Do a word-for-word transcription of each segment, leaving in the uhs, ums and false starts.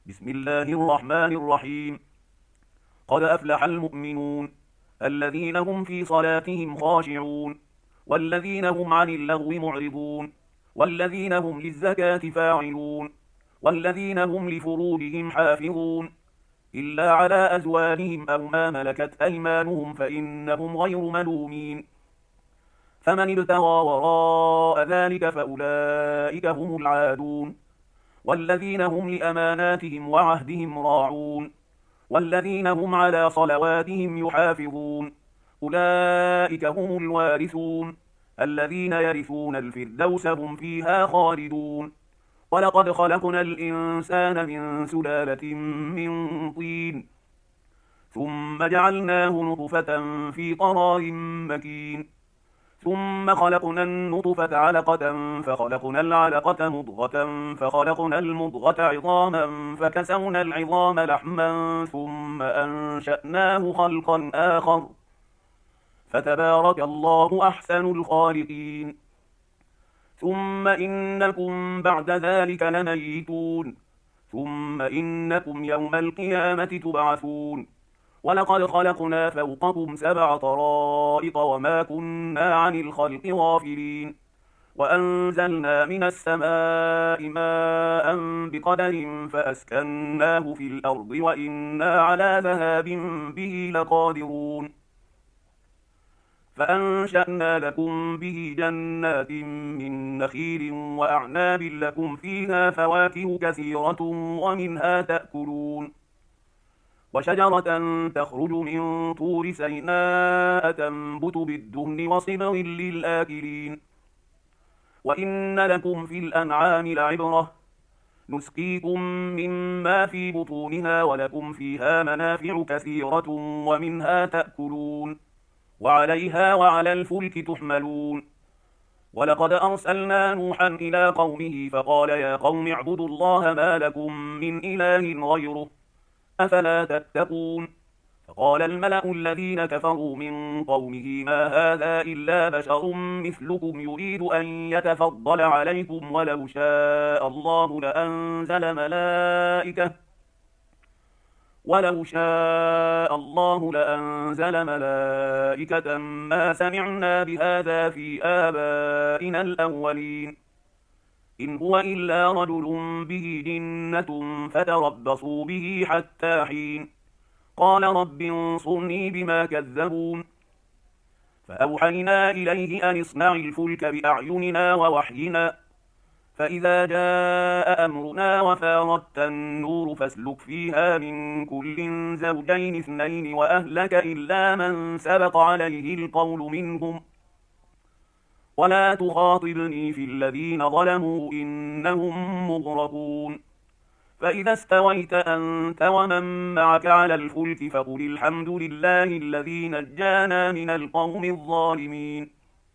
بسم الله الرحمن الرحيم. قد أفلح المؤمنون الذين هم في صلاتهم خاشعون والذين هم عن اللغو معرضون والذين هم للزكاة فاعلون والذين هم لفروجهم حافظون إلا على أزواجهم أو ما ملكت أيمانهم فإنهم غير ملومين. فمن ابتغى وراء ذلك فأولئك هم العادون والذين هم لأماناتهم وعهدهم راعون والذين هم على صلواتهم يحافظون أولئك هم الوارثون الذين يرثون الفردوس هم فيها خالدون. ولقد خلقنا الإنسان من سلالة من طين ثم جعلناه نطفة في قرار مكين ثم خلقنا النطفة علقة فخلقنا العلقة مضغة فخلقنا المضغة عظاما فكسونا العظام لحما ثم أنشأناه خلقا آخر فتبارك الله أحسن الخالقين. ثم إنكم بعد ذلك لميتون ثم إنكم يوم القيامة تبعثون. ولقد خلقنا فوقكم سبع طرائق وما كنا عن الخلق غافلين وأنزلنا من السماء ماء بقدر فأسكناه في الأرض وإنا على ذهاب به لقادرون. فأنشأنا لكم به جنات من نخيل وأعناب لكم فيها فواكه كثيرة ومنها تأكلون وشجرة تخرج من طور سيناء تنبت بالدهن وصبغ للآكلين. وإن لكم في الأنعام لعبرة نسقيكم مما في بطونها ولكم فيها منافع كثيرة ومنها تأكلون وعليها وعلى الفلك تحملون. ولقد أرسلنا نوحا إلى قومه فقال يا قوم اعبدوا الله ما لكم من إله غيره أفلا تتقون. فقال الملأ الذين كفروا من قومه ما هذا إلا بشر مثلكم يريد أن يتفضل عليكم ولو شاء الله لأنزل ملائكة ولو شاء الله لأنزل ملائكة ما سمعنا بهذا في آبائنا الأولين إن هو إلا رجل به جنة فتربصوا به حتى حين. قال رب انصرني بما كذبون. فأوحينا إليه أن اصنع الفلك بأعيننا ووحينا فإذا جاء أمرنا وفارت النور فاسلك فيها من كل زوجين اثنين وأهلك إلا من سبق عليه القول منهم ولا تخاطبني في الذين ظلموا إنهم مغرقون. فإذا استويت أنت ومن معك على الفلك فقل الحمد لله الذي نجانا من القوم الظالمين.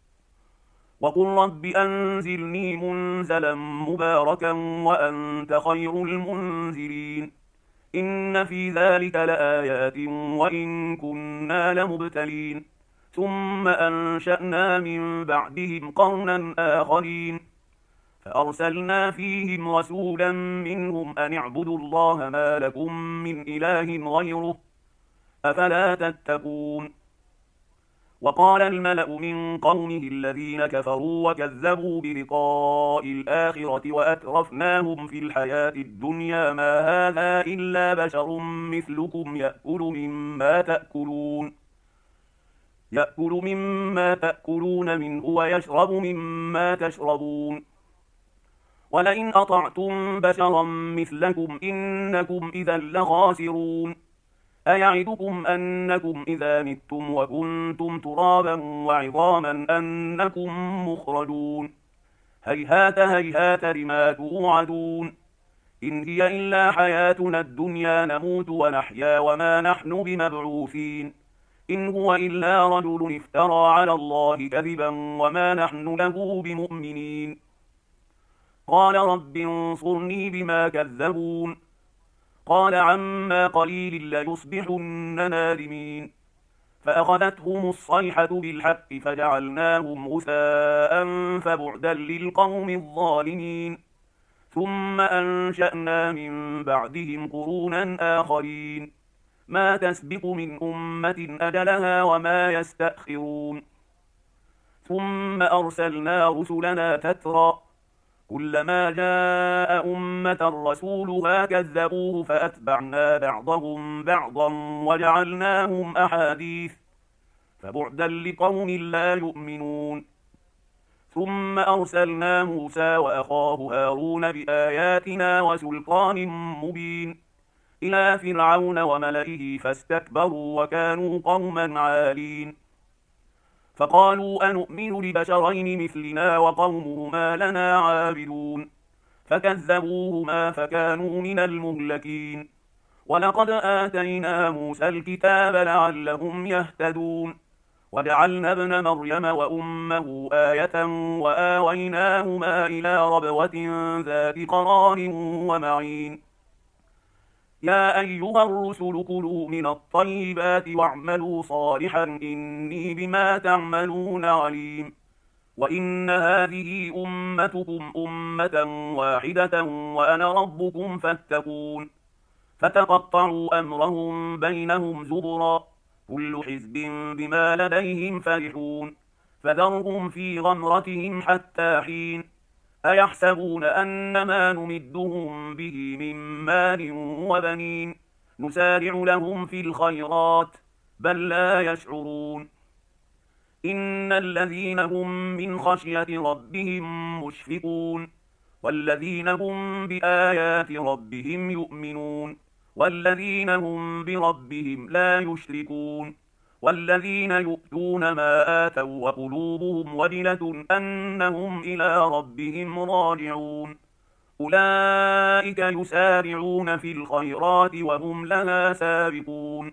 وقل رب أنزلني منزلا مباركا وأنت خير المنزلين. إن في ذلك لآيات وإن كنا لمبتلين ثم أنشأنا من بعدهم قرنا آخرين فأرسلنا فيهم رسولا منهم أن اعبدوا الله ما لكم من إله غيره أفلا تتقون. وقال الملأ من قومه الذين كفروا وكذبوا بلقاء الآخرة وأترفناهم في الحياة الدنيا ما هذا إلا بشر مثلكم يأكل مما تأكلون يأكل مما تأكلون منه ويشرب مما تشربون ولئن أطعتم بشرا مثلكم إنكم إذا لخاسرون. أيعدكم أنكم إذا متم وكنتم ترابا وعظاما أنكم مخرجون هيهات هيهات لما توعدون إن هي إلا حياتنا الدنيا نموت ونحيا وما نحن بمبعوثين إن هو إلا رجل افترى على الله كذبا وما نحن له بمؤمنين. قال رب انصرني بما كذبون. قال عما قليل ليصبحن نادمين. فأخذتهم الصيحة بالحق فجعلناهم غثاء فبعدا للقوم الظالمين. ثم أنشأنا من بعدهم قرونا آخرين ما تسبق من أمة أجلها وما يستأخرون ثم أرسلنا رسلنا تترى كلما جاء أمة رسولها كذبوه فأتبعنا بعضهم بعضا وجعلناهم أحاديث فبعدا لقوم لا يؤمنون ثم أرسلنا موسى وأخاه هارون بآياتنا وسلطان مبين إلى فرعون وملئه فاستكبروا وكانوا قوما عالين فقالوا أنؤمن لبشرين مثلنا وقومهما لنا عابدون فكذبوهما فكانوا من المهلكين ولقد آتينا موسى الكتاب لعلهم يهتدون وجعلنا ابن مريم وأمه آية وآويناهما إلى ربوة ذات قرار ومعين يا أيها الرسل كلوا من الطيبات واعملوا صالحا إني بما تعملون عليم وإن هذه أمتكم أمة واحدة وأنا ربكم فاتقون فتقطعوا أمرهم بينهم زبرا كل حزب بما لديهم فرحون فذرهم في غمرتهم حتى حين أيحسبون أنما نمدهم به من مال وبنين نسارع لهم في الخيرات بل لا يشعرون إن الذين هم من خشية ربهم مشفقون والذين هم بآيات ربهم يؤمنون والذين هم بربهم لا يشركون والذين يؤتون ما آتوا وقلوبهم وجلة أنهم إلى ربهم راجعون أولئك يسارعون في الخيرات وهم لها سابقون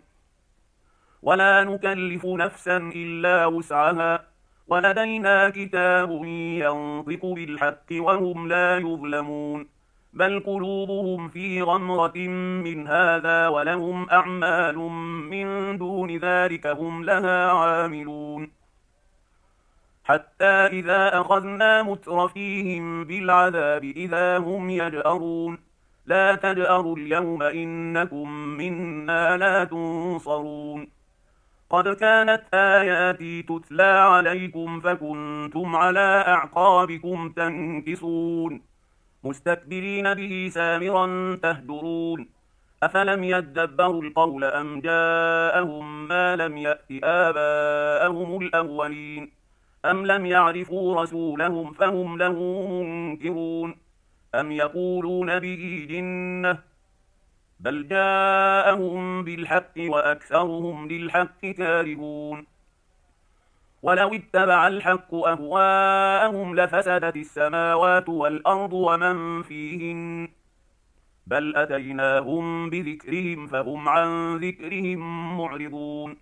ولا نكلف نفسا إلا وسعها ولدينا كتاب ينطق بالحق وهم لا يظلمون بل قلوبهم في غمرة من هذا ولهم أعمال من دون ذلك هم لها عاملون حتى إذا أخذنا مترفيهم بالعذاب إذا هم يجأرون لا تجأروا اليوم إنكم منا لا تنصرون قد كانت آياتي تتلى عليكم فكنتم على أعقابكم تنكصون مستكبرين به سامرا تهجرون أفلم يدبروا القول أم جاءهم ما لم يأت آباءهم الأولين أم لم يعرفوا رسولهم فهم له منكرون أم يقولون به جنة بل جاءهم بالحق وأكثرهم للحق كارهون ولو اتبع الحق أهواءهم لفسدت السماوات والأرض ومن فيهن بل أتيناهم بذكرهم فهم عن ذكرهم معرضون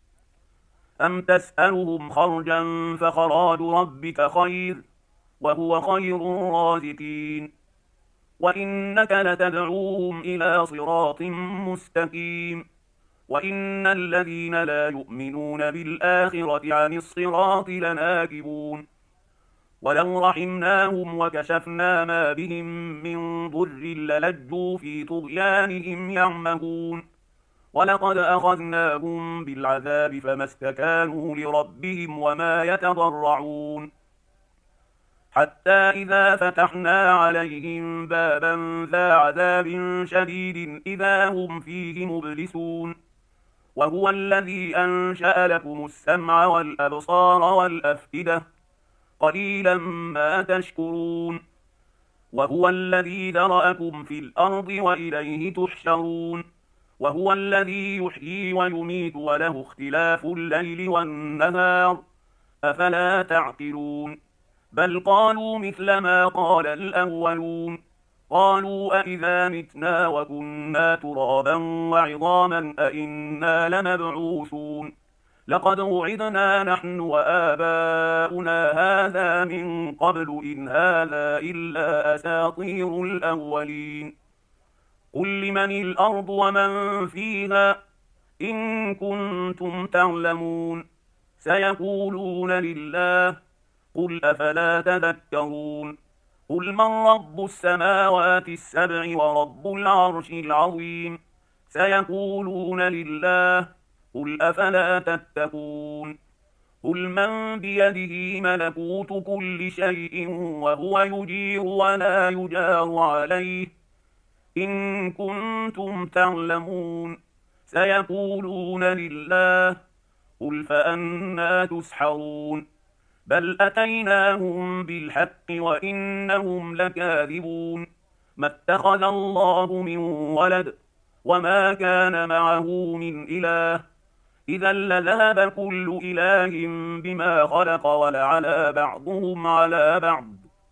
أم تسألهم خرجا فخراج ربك خير وهو خير الرازقين وإنك لتدعوهم إلى صراط مستقيم وإن الذين لا يؤمنون بالآخرة عن الصراط لناكبون ولو رحمناهم وكشفنا ما بهم من ضر للجوا في طغيانهم يعمهون ولقد أخذناهم بالعذاب فما استكانوا لربهم وما يتضرعون حتى إذا فتحنا عليهم بابا ذا عذاب شديد إذا هم فيه مبلسون وهو الذي أنشأ لكم السمع والأبصار والأفئدة قليلا ما تشكرون وهو الذي ذرأكم في الأرض وإليه تحشرون وهو الذي يحيي ويميت وله اختلاف الليل والنهار أفلا تعقلون بل قالوا مثل ما قال الأولون قالوا أئذا متنا وكنا ترابا وعظاما أئنا لمبعوثون لقد وعدنا نحن وآباؤنا هذا من قبل إن هذا إلا أساطير الأولين قل لمن الأرض ومن فيها إن كنتم تعلمون سيقولون لله قل أفلا تذكرون قل من رب السماوات السبع ورب العرش العظيم سيقولون لله قل أفلا تتقون قل من بيده ملكوت كل شيء وهو يجير ولا يجار عليه إن كنتم تعلمون سيقولون لله قل فأنى تسحرون بل أتيناهم بالحق وإنهم لكاذبون ما اتخذ الله من ولد وما كان معه من إله إذا لذهب كل إله بما خلق ولعلى بعضهم على بعض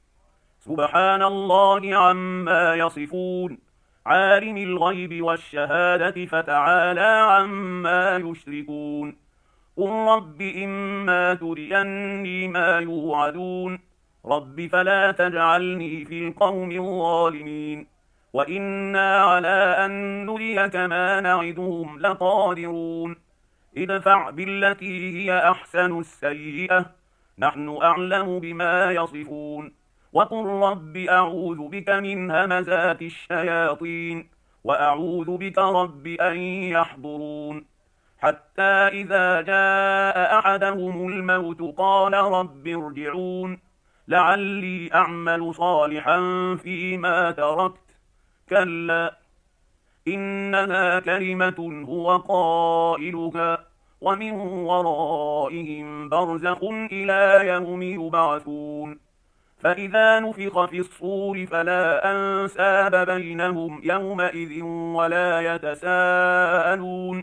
سبحان الله عما يصفون عالم الغيب والشهادة فتعالى عما يشركون قل رب إما تريني ما يوعدون رب فلا تجعلني في القوم الظالمين وإنا على أن نريك ما نعدهم لقادرون ادفع بالتي هي أحسن السيئة نحن أعلم بما يصفون وقل رب أعوذ بك من همزات الشياطين وأعوذ بك رب أن يحضرون حتى إذا جاء أحدهم الموت قال رب ارجعون لعلي أعمل صالحا فيما تركت كلا إنها كلمة هو قائلها ومن ورائهم برزخ إلى يوم يبعثون فإذا نفخ في الصور فلا أنساب بينهم يومئذ ولا يتساءلون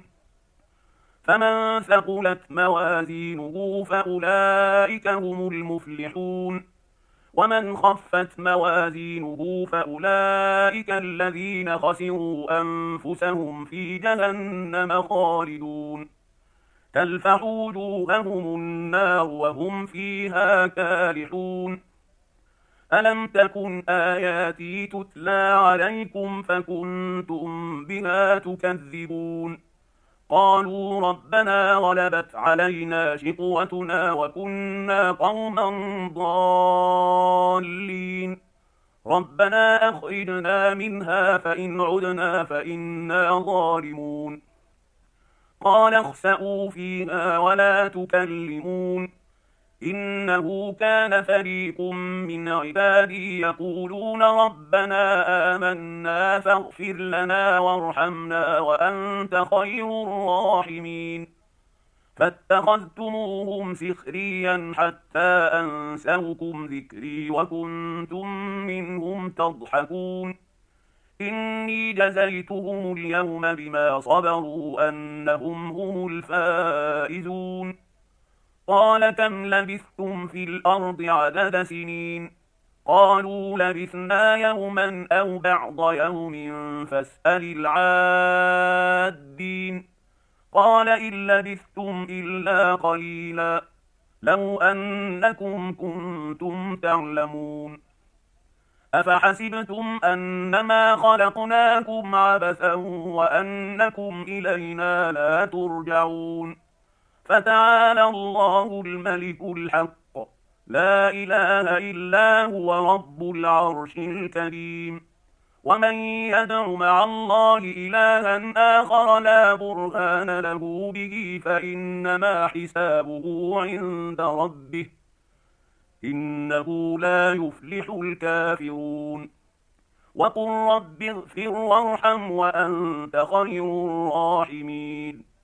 فمن ثقلت موازينه فأولئك هم المفلحون ومن خفت موازينه فأولئك الذين خسروا أنفسهم في جهنم خالدون تلفح وجوههم النار وهم فيها كالحون ألم تكن آياتي تتلى عليكم فكنتم بها تكذبون قالوا ربنا غلبت علينا شقوتنا وكنا قوما ضالين ربنا أخرجنا منها فإن عدنا فإنا ظالمون قال اخسئوا فيها ولا تكلمون إنه كان فريق من عبادي يقولون ربنا آمنا فاغفر لنا وارحمنا وأنت خير الراحمين فاتخذتموهم سخريا حتى أنسوكم ذكري وكنتم منهم تضحكون إني جزيتهم اليوم بما صبروا أنهم هم الفائزون قال كم لبثتم في الأرض عدد سنين قالوا لبثنا يوما أو بعض يوم فاسأل العادين قال إن لبثتم إلا قليلا لو أنكم كنتم تعلمون أفحسبتم أنما خلقناكم عبثا وأنكم إلينا لا ترجعون فتعالى الله الملك الحق لا إله إلا هو رب العرش الكريم ومن يدع مع الله إلها آخر لا برهان له به فإنما حسابه عند ربه إنه لا يفلح الكافرون وقل رب اغفر وارحم وأنت خير الراحمين